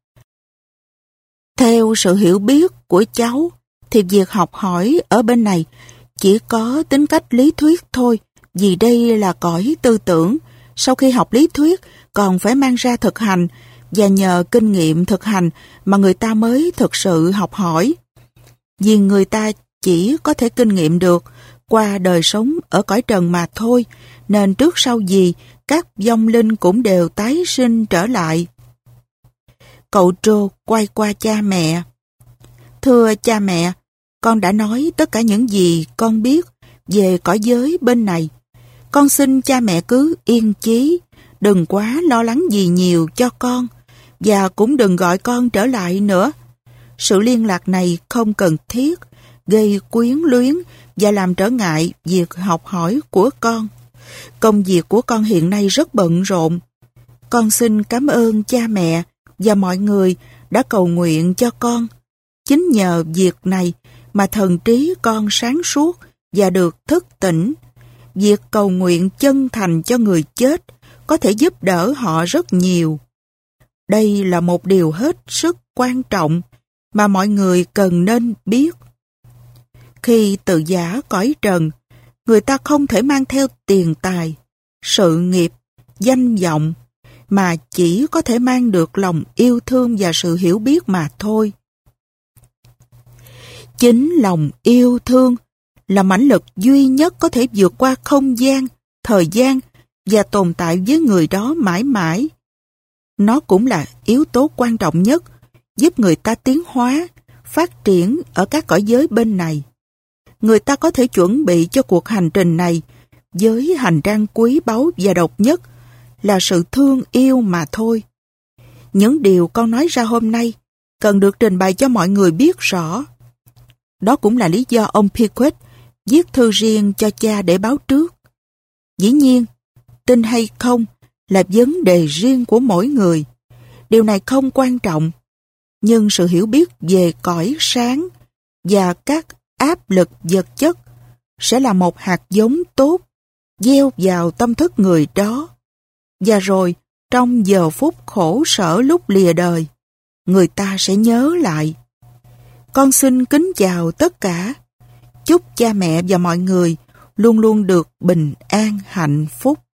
Theo sự hiểu biết của cháu, thì việc học hỏi ở bên này chỉ có tính cách lý thuyết thôi, vì đây là cõi tư tưởng. Sau khi học lý thuyết, còn phải mang ra thực hành, và nhờ kinh nghiệm thực hành mà người ta mới thực sự học hỏi. Vì người ta chỉ có thể kinh nghiệm được qua đời sống ở cõi trần mà thôi, nên trước sau gì các vong linh cũng đều tái sinh trở lại. Cậu Joe quay qua cha mẹ. Thưa cha mẹ, con đã nói tất cả những gì con biết về cõi giới bên này. Con xin cha mẹ cứ yên chí, đừng quá lo lắng gì nhiều cho con, và cũng đừng gọi con trở lại nữa. Sự liên lạc này không cần thiết, gây quyến luyến và làm trở ngại việc học hỏi của con. Công việc của con hiện nay rất bận rộn. Con xin cảm ơn cha mẹ và mọi người đã cầu nguyện cho con. Chính nhờ việc này mà thần trí con sáng suốt và được thức tỉnh. Việc cầu nguyện chân thành cho người chết có thể giúp đỡ họ rất nhiều. Đây là một điều hết sức quan trọng mà mọi người cần nên biết. Khi từ giã cõi trần, người ta không thể mang theo tiền tài, sự nghiệp, danh vọng, mà chỉ có thể mang được lòng yêu thương và sự hiểu biết mà thôi. Chính lòng yêu thương là mãnh lực duy nhất có thể vượt qua không gian, thời gian và tồn tại với người đó mãi mãi. Nó cũng là yếu tố quan trọng nhất giúp người ta tiến hóa, phát triển ở các cõi giới bên này. Người ta có thể chuẩn bị cho cuộc hành trình này với hành trang quý báu và độc nhất là sự thương yêu mà thôi. Những điều con nói ra hôm nay cần được trình bày cho mọi người biết rõ. Đó cũng là lý do ông Pickwick viết thư riêng cho cha để báo trước. Dĩ nhiên, tin hay không là vấn đề riêng của mỗi người. Điều này không quan trọng, nhưng sự hiểu biết về cõi sáng và các áp lực vật chất sẽ là một hạt giống tốt gieo vào tâm thức người đó. Và rồi, trong giờ phút khổ sở lúc lìa đời, người ta sẽ nhớ lại. Con xin kính chào tất cả. Chúc cha mẹ và mọi người luôn luôn được bình an hạnh phúc.